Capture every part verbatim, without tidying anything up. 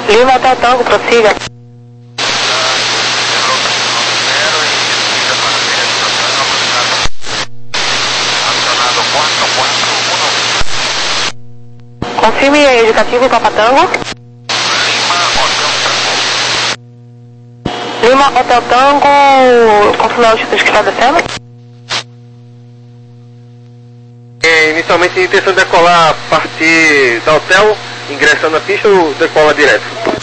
Lima até o Tango, prossiga. Confirme aí, indicativo Papa Tango. Lima, Hotel Tango, confirmar o título que está descendo. É, inicialmente, intenção de decolar a partir do hotel, ingressando na pista ou decola direto?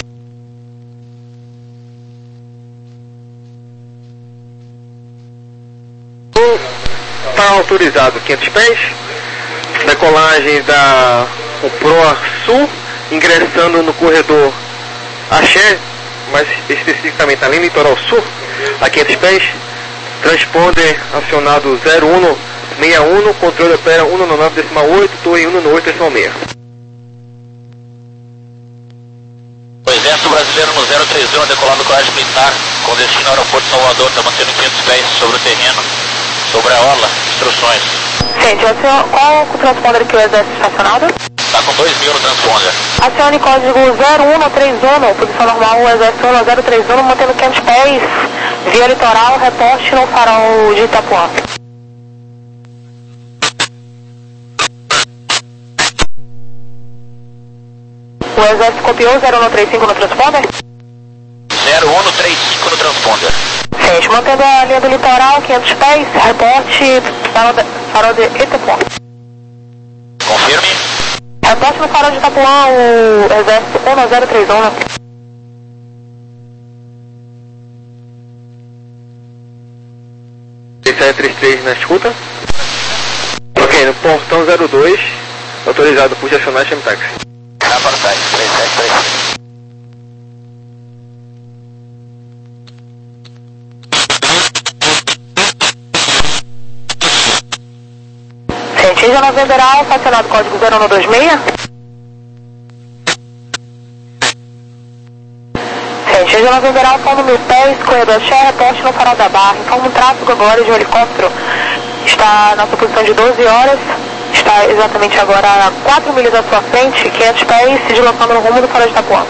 Está autorizado quinhentos pés, decolagem da o Proa Sul, ingressando no corredor Axé, mais especificamente na linha Litoral Sul, a quinhentos pés, transponder acionado zero um seis um, controle opera cento e nove decimal oito, torre cento e oito decimal seis. O Exército Brasileiro no zero três um, decolando colégio militar, com destino ao aeroporto de Salvador, está mantendo quinhentos pés sobre o terreno, sobre a orla, instruções. Gente, qual o transponder que o Exército está acionado? Está com dois mil no transponder. Acione código zero um três um, posição normal, o Exército zero três um, mantendo quinhentos pés, via litoral, reporte no farol de Itapuã. O Exército copiou zero um três cinco no transponder? zero um três cinco no transponder. Gente, mantendo a linha do litoral, quinhentos pés, reporte farol de, farol de Itapuã. Confirme. Reporte no farol de Itapuã, o Exército um zero três um. sete três três na escuta. Ok, no portão zero dois, autorizado por acionar chame táxi. Tá para o site, três sete três. Gente, Regional Federal, estacionado código zero um dois seis. Gente, Regional Federal, falando mil pés, corredor Xé, reporte no farol da Barra. Informa um tráfego agora de um helicóptero. Está na sua posição de doze horas. Está exatamente agora a quatro milhas à sua frente, quinhentos pés, se deslocando no rumo do farol de Itapuã.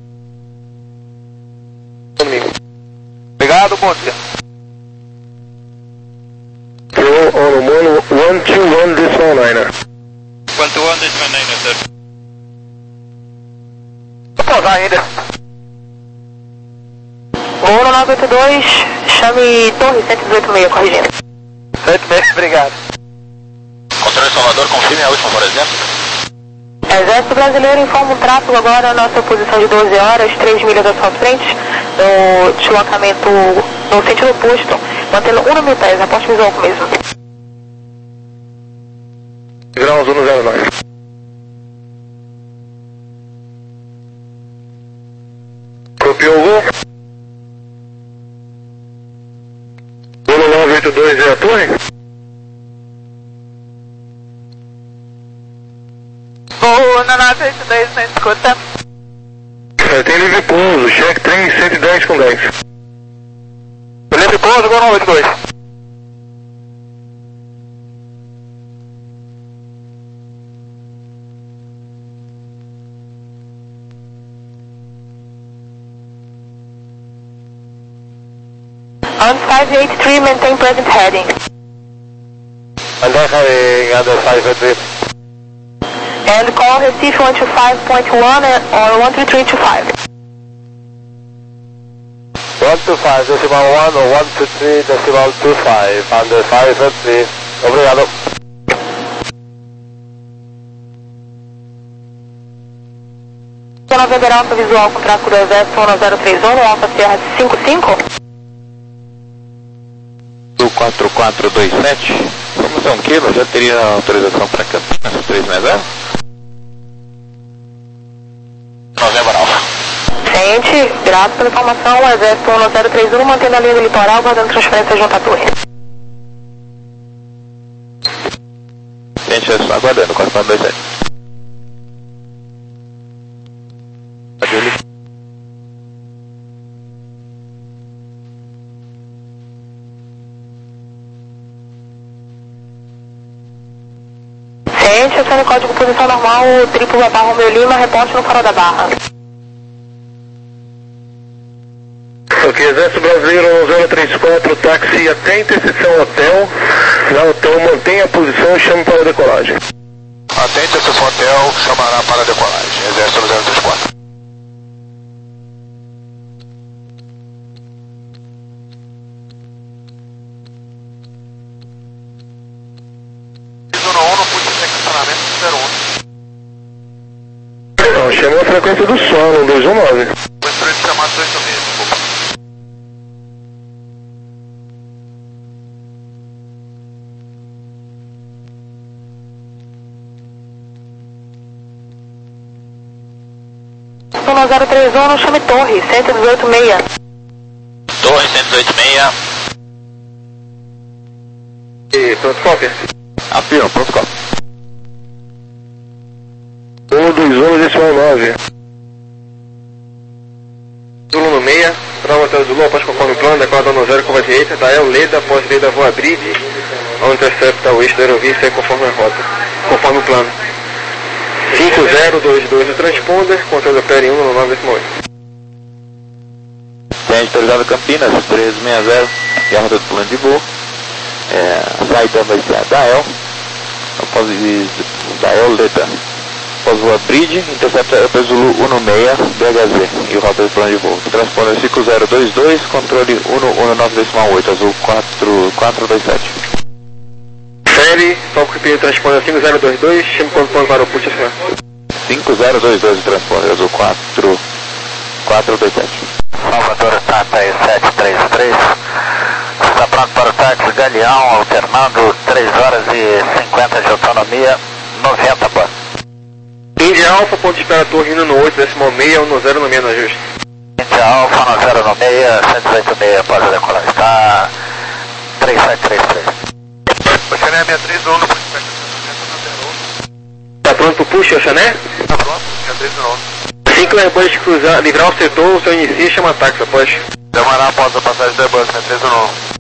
Obrigado, bom dia. On one two one decimal niner. one two one decimal niner, sir. Vou pausar ainda. Voo nove oito dois, chame Torre cento e dezoito seis, corrigindo. cento e seis, obrigado. Controle Salvador, confirme a última, por exemplo. Exército Brasileiro informa um tráfego agora na sua posição de doze horas, três milhas à sua frente, no deslocamento no sentido oposto, mantendo um mil pés, aposto visual mesmo. Grau um zero nove. Copiou o voo. Voo nove oito dois é a torre? Voo no nove oito dois, na escuta. É, tem livre pouso, cheque trem cento e dez com dez. Livre pouso, Gol nove oito dois. On five eight three, maintain present heading. Under heading, under five eight three. And call Recife one two five point one or one three three two five. one two five decimal one or one two three decimal two five, under five eight three. Obrigado. Zona Federal, visual com tráfego do Exército um zero três um, Alfa Sierra cinco cinco. Do quatro quatro dois sete, vamos a um quilo, já teria autorização para Campinas, três mais zero? Novembro Alfa. Gente, graças pela informação, o Exército um zero três um mantendo a linha do litoral, guardando transferência junto à torre. Gente, eu estou aguardando, quatro quatro dois sete. Gente, acione código posição normal, triplo Papa Romeu Lima, reporte no farol da Barra. Ok, Exército Brasileiro zero três quatro, táxi até interseção hotel. Na hotel mantenha a posição e chame para a decolagem. Até interseção hotel, chamará para a decolagem. Exército zero três quatro. Zona um, não pude ter estacionamento zero um. Não, chame a frequência do solo, dois um nove. Vou entrar de chamado dois um seis, desculpa. Zona zero três um, chame Torre, cento e dezoito seis. Torre cento e dezoito seis. E pronto, cópia? Afirma, pronto, cópia. um dois um decimal nove. Zulu no meia, Bravo até o Zulu, após conforme o plano, decola dando zero com a direita, Dael, Leda, após Leda, voa Bride, ao intercepta o eixo da aerovista conforme a rota, conforme o plano. cinco zero dois dois o transponder, controle opera em um no nove decimal oito. Tem autorizado Campinas, treze sessenta, e a rota do plano de voo. É, a saída vai ser a Dael, após Dael, Leda. Após voar Bridge, intercepta o Zulu um seis, B H Z, e o rota do plano de voo. Transponder cinco zero dois dois, controle um um nove decimal oito, azul quatro quatro dois sete. Fere, toque o transponder cinco zero dois dois, chame quando plano para o push acionar. cinco zero dois dois, transponder azul quatro quatro dois sete. Salvador Tata sete três três. Está pronto para o táxi Galeão, alternando três horas e cinquenta de autonomia, noventa bar. Índia Alfa, ponto de espera torre indo no oito decimal seis, um zero no meio no ajuste. Índia Alfa, no zero no meio, cento e dezoito seis, pode decolar. Está três sete três três. Você não é minha três um, não pode ter Tá pronto pro push, Oxané? Tá pronto, minha três um. cinco Airbus cruzar, livrar o setor, o seu inicia e chama táxi, após. Demorar após a passagem do Airbus, minha três um.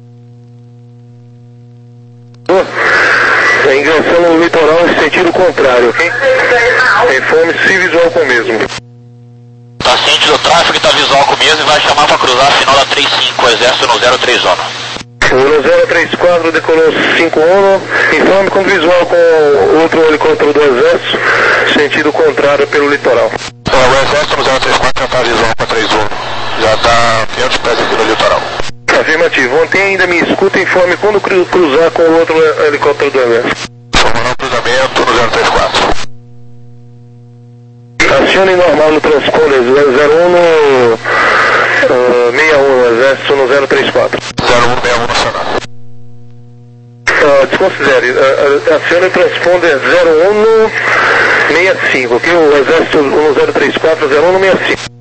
É ingressando no litoral em sentido contrário, ok? Informe-se visual com o mesmo. Está ciente do tráfego, está visual com o mesmo e vai chamar para cruzar a final da trinta e cinco, Exército no zero três um. O zero três quatro decolou cinco um, informe com visual com outro helicóptero do Exército, sentido contrário pelo litoral. É, o Exército no zero três quatro já está visual para três um. Já está quinhentos pés aqui no litoral. Afirmativo. Ontem ainda me escuta e informe quando cru, cruzar com o outro helicóptero do Exército. Formando cruzamento no zero três quatro. Acione normal no transponder zero um no uh, sessenta e um, Exército no zero três quatro. zero um sessenta e um nacional. Uh, desconsidere, uh, acione o transponder zero um no sessenta e cinco, ok? O Exército no zero três quatro, zero um no sessenta e cinco.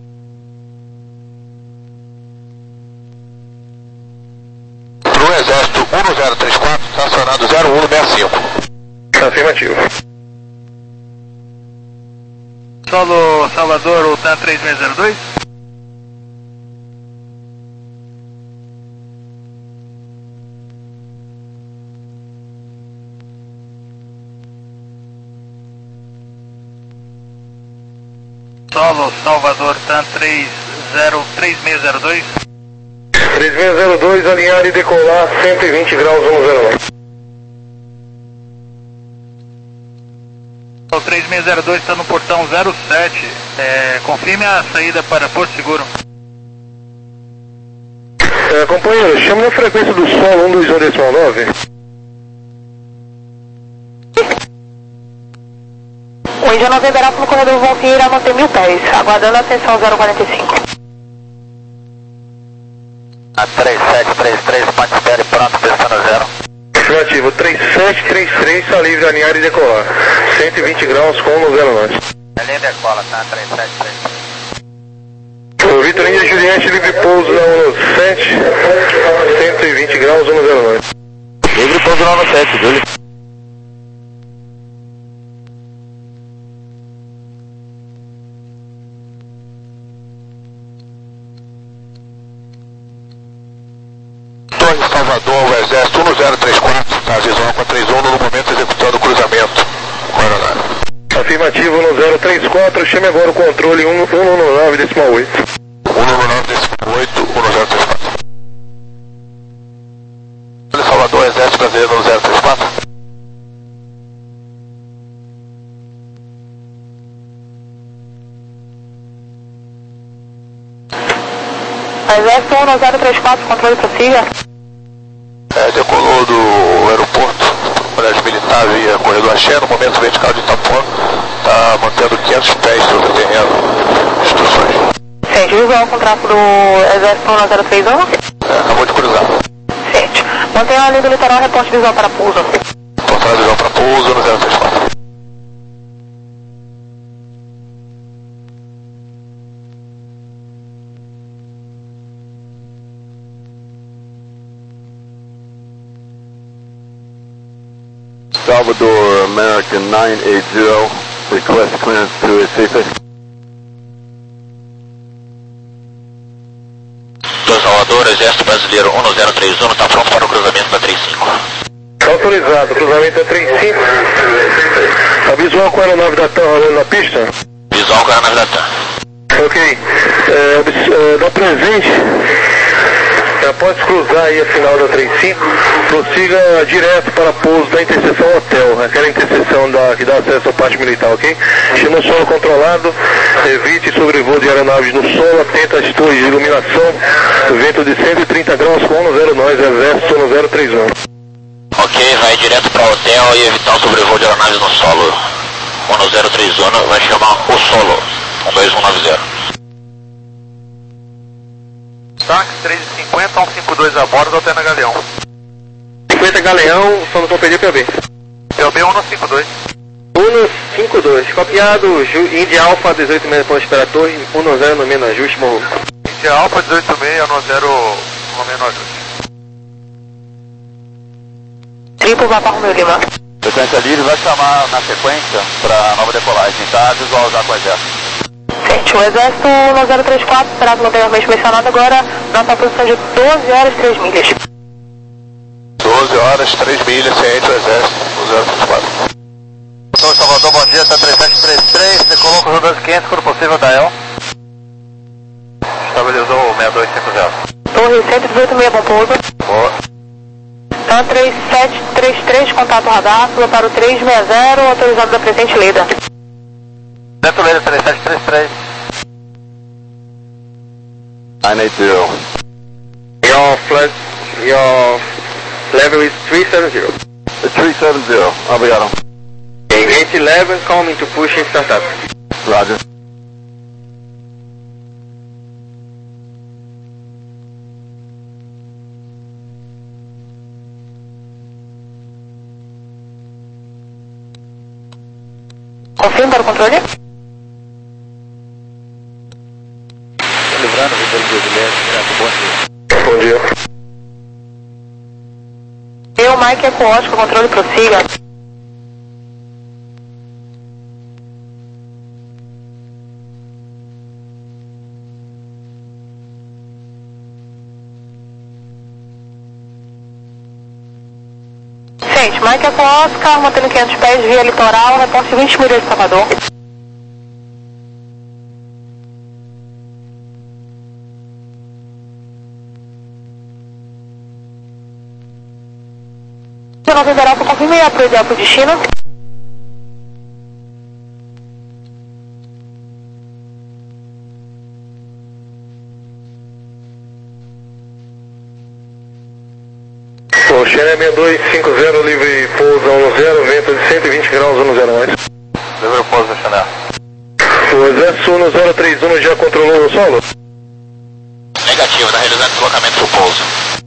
Pro Exército um no zero três quatro, estacionado zero um no sessenta e cinco. Afirmativo. Solo Salvador, o T A três seis zero dois. Solo Salvador, T A três seis zero dois. três seis zero dois, alinhar e decolar cento e vinte graus um zero nove. O três seis zero dois está no portão zero sete, é, confirme a saída para Porto Seguro. É, companheiro, chame a frequência do solo um dois um decimal nove. O Índia nove Iberato no corredor Voltinho irá manter mil pés, aguardando a atenção zero quarenta e cinco. A três sete três três, ponte espera e pronto, descendo zero. Afirmativo, três sete três três, está livre, alinhar e decolar. cento e vinte graus com um zero nove. É linha decola, tá? três sete três três. O Vitor Índia Juliette, livre pouso na um sete, cento e vinte graus um zero nove. Livre pouso na um sete, Júlio. Torre Salvador, o Exército um no zero três quatro, está visual com a três um no momento executando o cruzamento. Coronel. Afirmativo no zero três quatro, chame agora o controle um um nove decimal oito. um no nove decimal oito, um no zero três quatro. Exército um zero três quatro, controle prossiga. É, decolou do aeroporto, colégio militar via corredor Axé, no momento vertical de Itapuã, está mantendo quinhentos pés sobre o terreno. Instruções. Sente, visual com tráfego do Exército um zero três um. É, acabou de cruzar. Sente, mantenha a linha do litoral, reporte visual para pouso. Reportado visual para pouso no zero três quatro. Salvador American nine eight zero, request clearance to Recife. Do Salvador, Exército Brasileiro um zero três um, está pronto para o cruzamento da trinta e cinco. Autorizado, cruzamento da trinta e cinco. A visual com a aeronave da TAM rolando na pista? Visual com a aeronave da TAM. Ok. É, dá presente. Após cruzar aí a final da trinta e cinco, prossiga direto para pouso da interseção hotel, aquela interseção da, que dá acesso ao pátio militar, ok? Chama o solo controlado, evite sobrevoo de aeronaves no solo, atenta às torres de iluminação, vento de cento e trinta graus com um zero nós, Exército um zero três um. Ok, vai direto para o hotel e evitar o sobrevoo de aeronaves no solo. um zero três um vai chamar o solo, um dois um nove zero. Táxi três e cinquenta, um cinco dois a bordo, Altena Galeão. cinquenta Galeão, só no Companhia P O B. P O B um cinco dois. um cinco dois, copiado, Índia Alfa dezoito meia para esperar a torre, um zero no menos ajuste, morro. Índia Alfa dezoito meia, um zero no menos ajuste. Triplo Papa Romeo Lima. Frequência livre, vai chamar na sequência para nova decolagem, tá? Visual já com o Exército. Sente, o Exército um zero três quatro, esperado anteriormente mencionado, agora nossa posição de doze horas e três milhas. doze horas, três milhas, ciente o Exército, um zero três quatro. Doutor Salvador, bom dia, tá três sete três três, decolou com os dois quinhentos, quando possível, da E L. Estabilizou o seis dois cinco zero. Torre cento e dezoito meia, bom pouso. Boa. Então três sete três três, contato radar, pula para o três seis zero, autorizado da presente Leda. Dentro Leda três sete três três. nine eight zero. Your flight, your level is three seven zero. three seven zero, obrigado. Okay, eight eleven, coming to push in startup. Roger. Confirma para o controle. Livrando, Vitor Brasileiro, bom dia. Bom dia. Eu, Mike Eco Oscar, controle prossiga. Gente, Mike Eco Oscar, mantendo quinhentos pés, via litoral, reporte vinte milhas de Salvador. Nova Europa, confirme a pro ideal pro destino. O Xené seis dois cinco zero, livre pouso um zero, vento de cento e vinte graus, um zero nós. Livre pouso, Xené. O Exército um zero três um já controlou o solo? Negativo, está realizando deslocamento do pouso.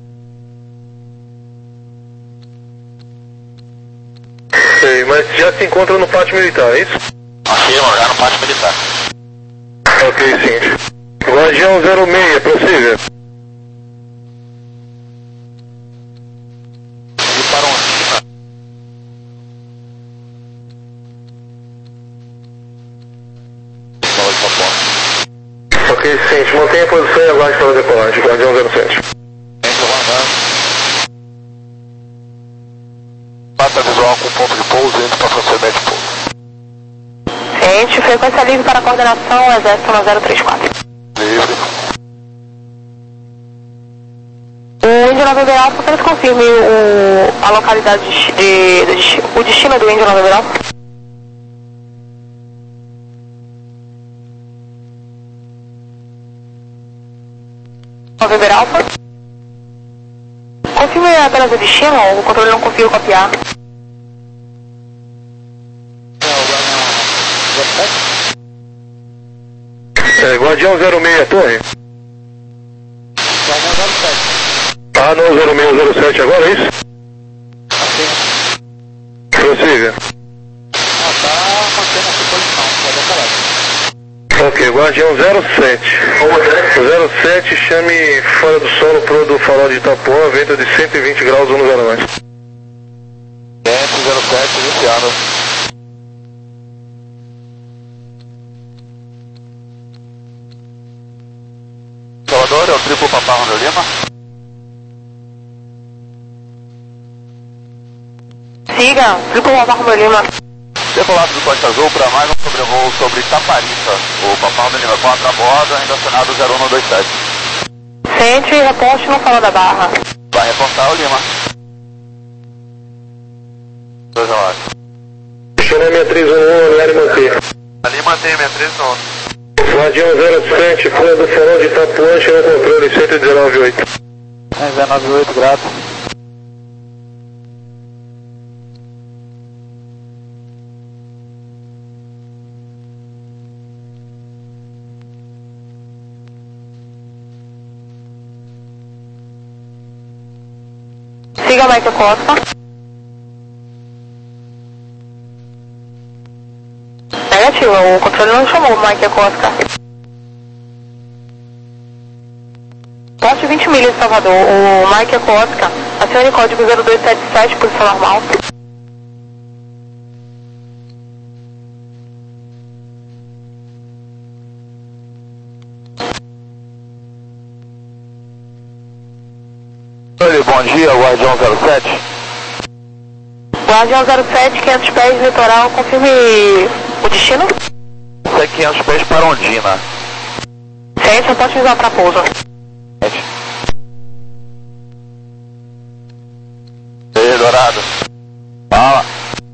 Sei, mas já se encontra no pátio militar, é isso? Afirma, já no pátio militar. Ok, sim. Guardião zero seis, prossiga. E para um Ok, sim. Mantenha a posição e aguarde para a decolagem. Guardião zero sete. Passa visual com ponto de pouso, indo para procedimento de pouso. Gente, frequência livre para coordenação, Exército um zero três quatro. Livre. O Índio Nova Alfa, apenas confirme o, a localidade de, de, de, o destino do Índio Nova Alfa. November Alpha. Confirme apenas o destino, o controle não conseguiu copiar. É, Guardião zero seis, torre. Ah, não, zero seis zero sete agora, é isso? Prossiga. Ah, tá mantendo essa posição, pode acabar. Ok, Guardião zero sete. zero sete, chame fora do solo pro do farol de Itapuã, vento de cento e vinte graus, um zero mais. Vento zero sete, iniciado. Salvador, é o triplo Papá Romeu Lima. Siga, triplo Papá Romeu Lima. Decolado do Costa Azul para mais um sobrevoo sobre Taparica. O Papá Romeu Lima quatro a bordo, ainda acionado zero um dois sete. Sente e reposte no farol da Barra. Vai reportar o Lima. Dois relatos. Chame seis três um um, alinhar e manter. Ali mantém seis três um. Guardião zero sete, fora do farol de Itapuã, chama controle cento e dezenove oito. dezenove oito, grato. Siga Mike Costa. Negativo, o controle não chamou o Mike Costa. Poste vinte milhas de Salvador, o Mike Costa. Acione código zero dois sete sete, posição normal. Oi, bom dia, Guardião zero sete. Guardião zero sete, quinhentos pés, litoral, confirme o destino. Isso é quinhentos pés para Ondina. Sente, eu posso usar para pouso. Ei, Dourado. Fala.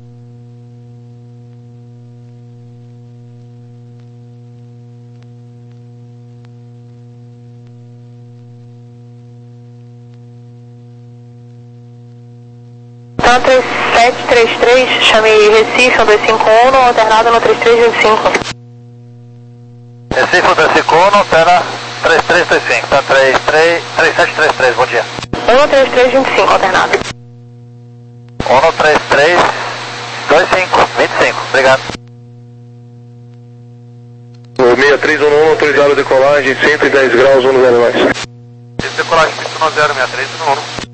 Então, três sete três três, chame Recife, um dois cinco um, no alternado no três três dois cinco. Recife, um dois cinco um, altera três três dois cinco, tá três sete três três, bom dia. um três três dois cinco, alternado. um três três dois cinco, vinte e cinco, obrigado. O seis três um um, autorizado decolagem, cento e dez graus, um zero mais. Decolagem pista um zero seis três um um.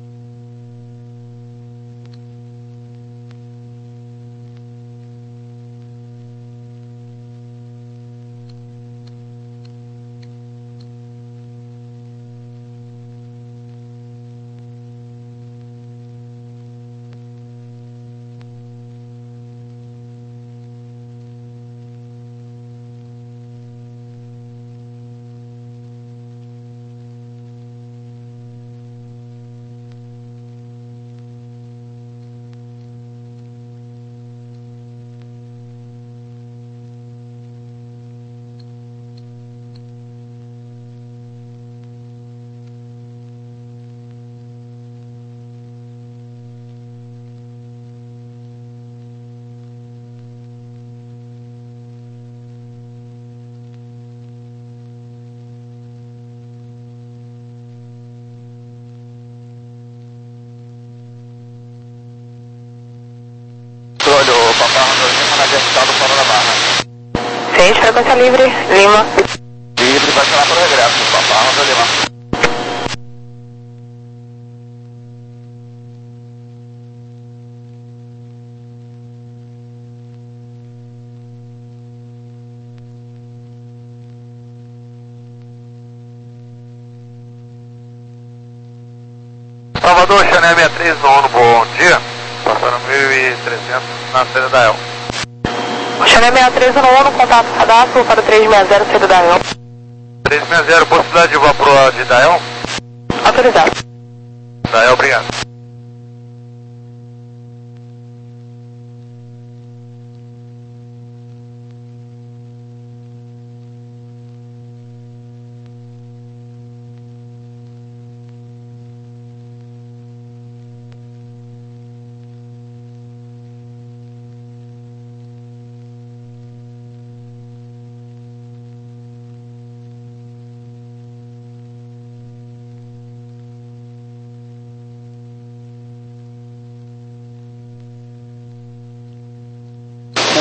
Olha, o Papá Romeu Lima na vertical do Fora da Barra. Sente, frequência livre, Lima. Livre para tirar para o regresso, Papá Romeu Lima. Salvador, Chanel seis três um, bom dia. Passando mil e trezentos na saída da El. Chanel seis três um um, contato cadastro para o três seis zero, saída da El. três seis zero, possibilidade de voar pro de Dael? Autorizado. Dael, obrigado.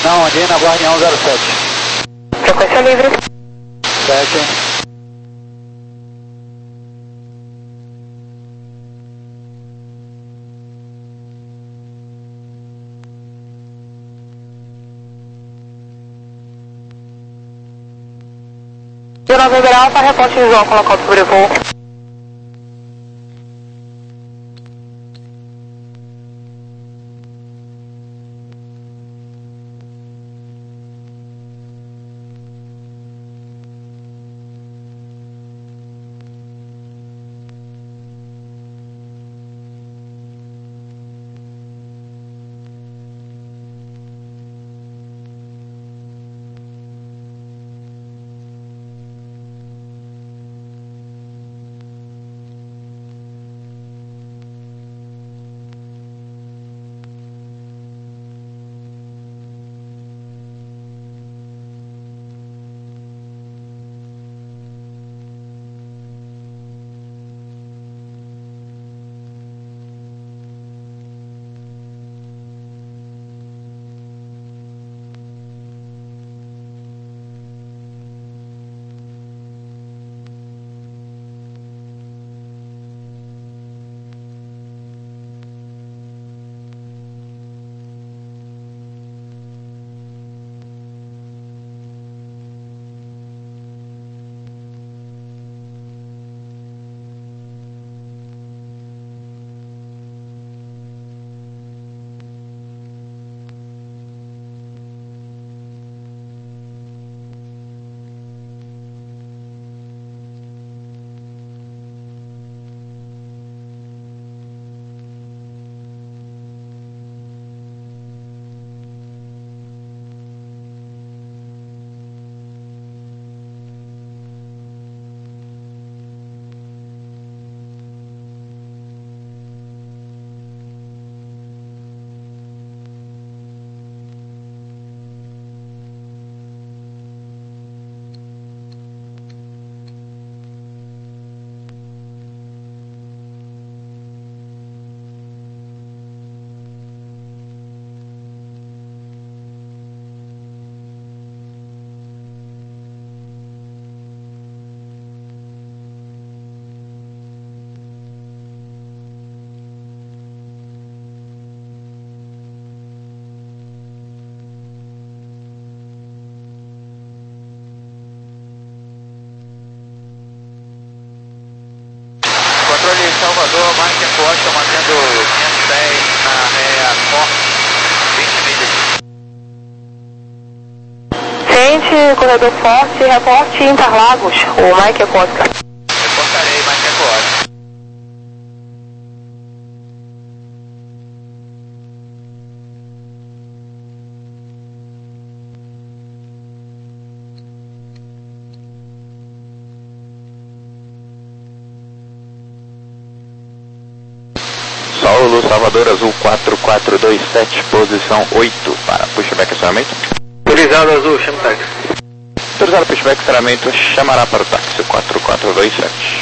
Não, Andina, Guardião zero sete. Frequência livre. sete. De November Alpha, reporte visual com local de sobrevoo. Salvador, Mike Costa, mantendo quinhentos pés na ré Forte, vinte milhas. Ciente, corredor Forte, reporte Interlagos, o Mike Costa. Reportarei, Mike Costa. Saulo, Salvador Azul quatro quatro dois sete, posição oito para pushback acionamento. Autorizado Azul, chama o táxi. Autorizado pushback acionamento, chamará para o táxi quatro quatro dois sete.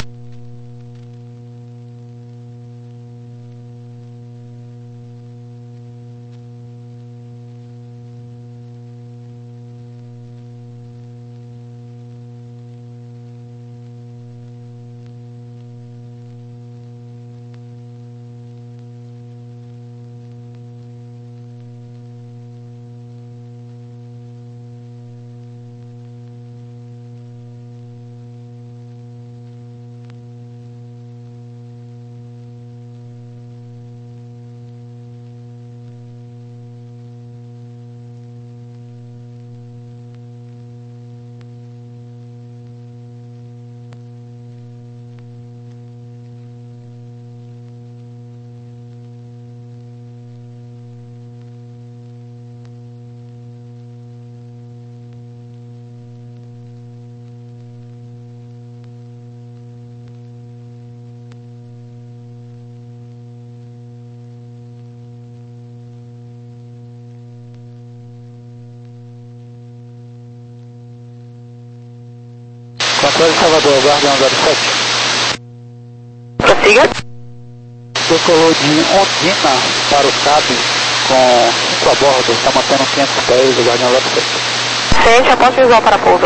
Controle Salvador, Guardião zero sete. Prossiga. Decolou de Ondina para o C A B com cinco a bordo, está mantendo quinhentos pés do Guardião zero sete. Ciente, aponte visual para pouso.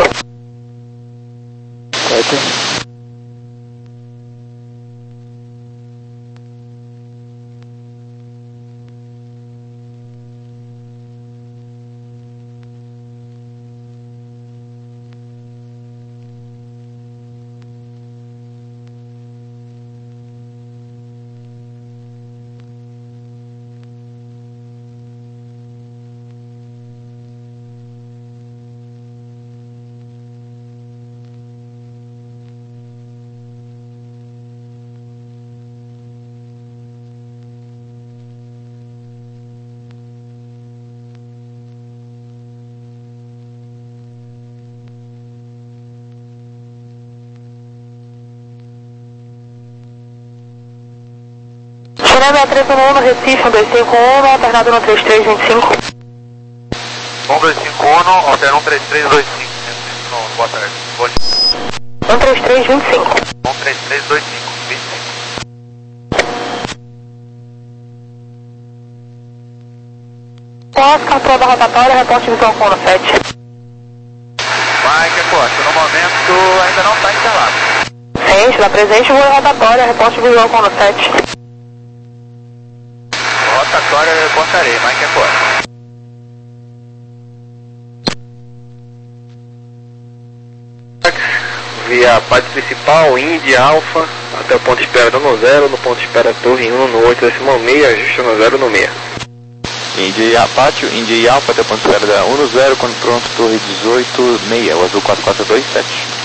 sete. Chorando três um um no Recife, um dois cinco um, alternado no três três dois cinco. um dois cinco um, alternado no três três dois cinco. Não, boa tarde. Bom dia. um três três dois cinco. um três três dois cinco, vinte e cinco. Posso captura da rotatória, reporte visual com o sete. Mike Costa, no momento ainda não está instalado. Ciente, da presente, voo rotatória, reporte visual com o sete. Rotatória, reportarei, Mike Costa. Via parte principal, Indy, Alfa, até o ponto de espera dando zero, no ponto de espera Torre um no oito decimal seis, ajuste no zero no seis. Indy Apache, Indy Alpha, até o ponto de espera da um no zero, quando pronto, Torre dezoito seis, o azul quatro quatro dois sete.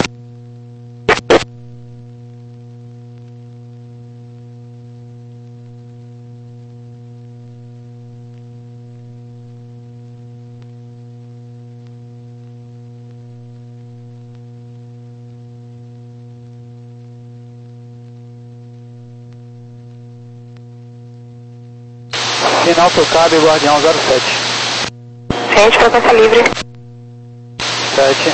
Final tocado e Guardião zero sete. Ciente, frequência livre. sete.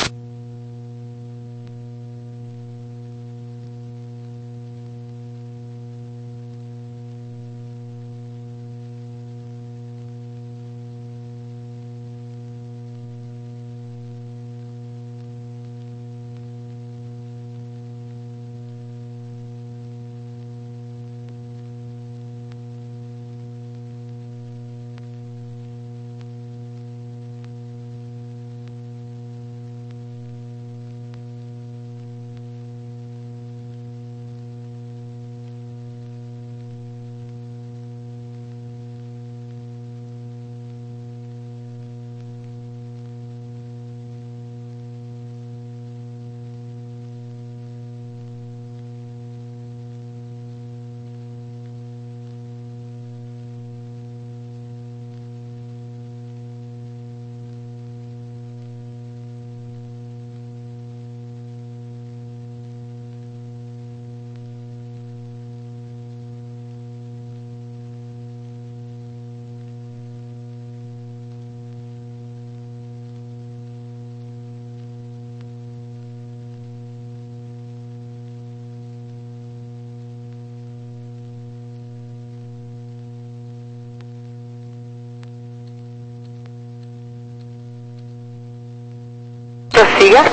Prossiga.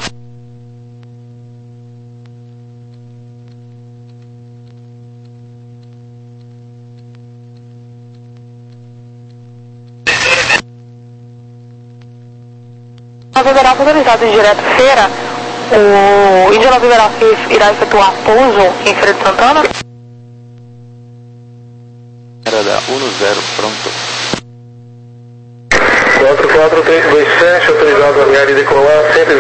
Nova Veralfa autorizado em direto feira. O Índia Nova Veralfa irá efetuar pouso em Feira de Santana. Era da um no zero, pronto. quatro quatro três dois sete, autorizado a aviar e decolar, cento e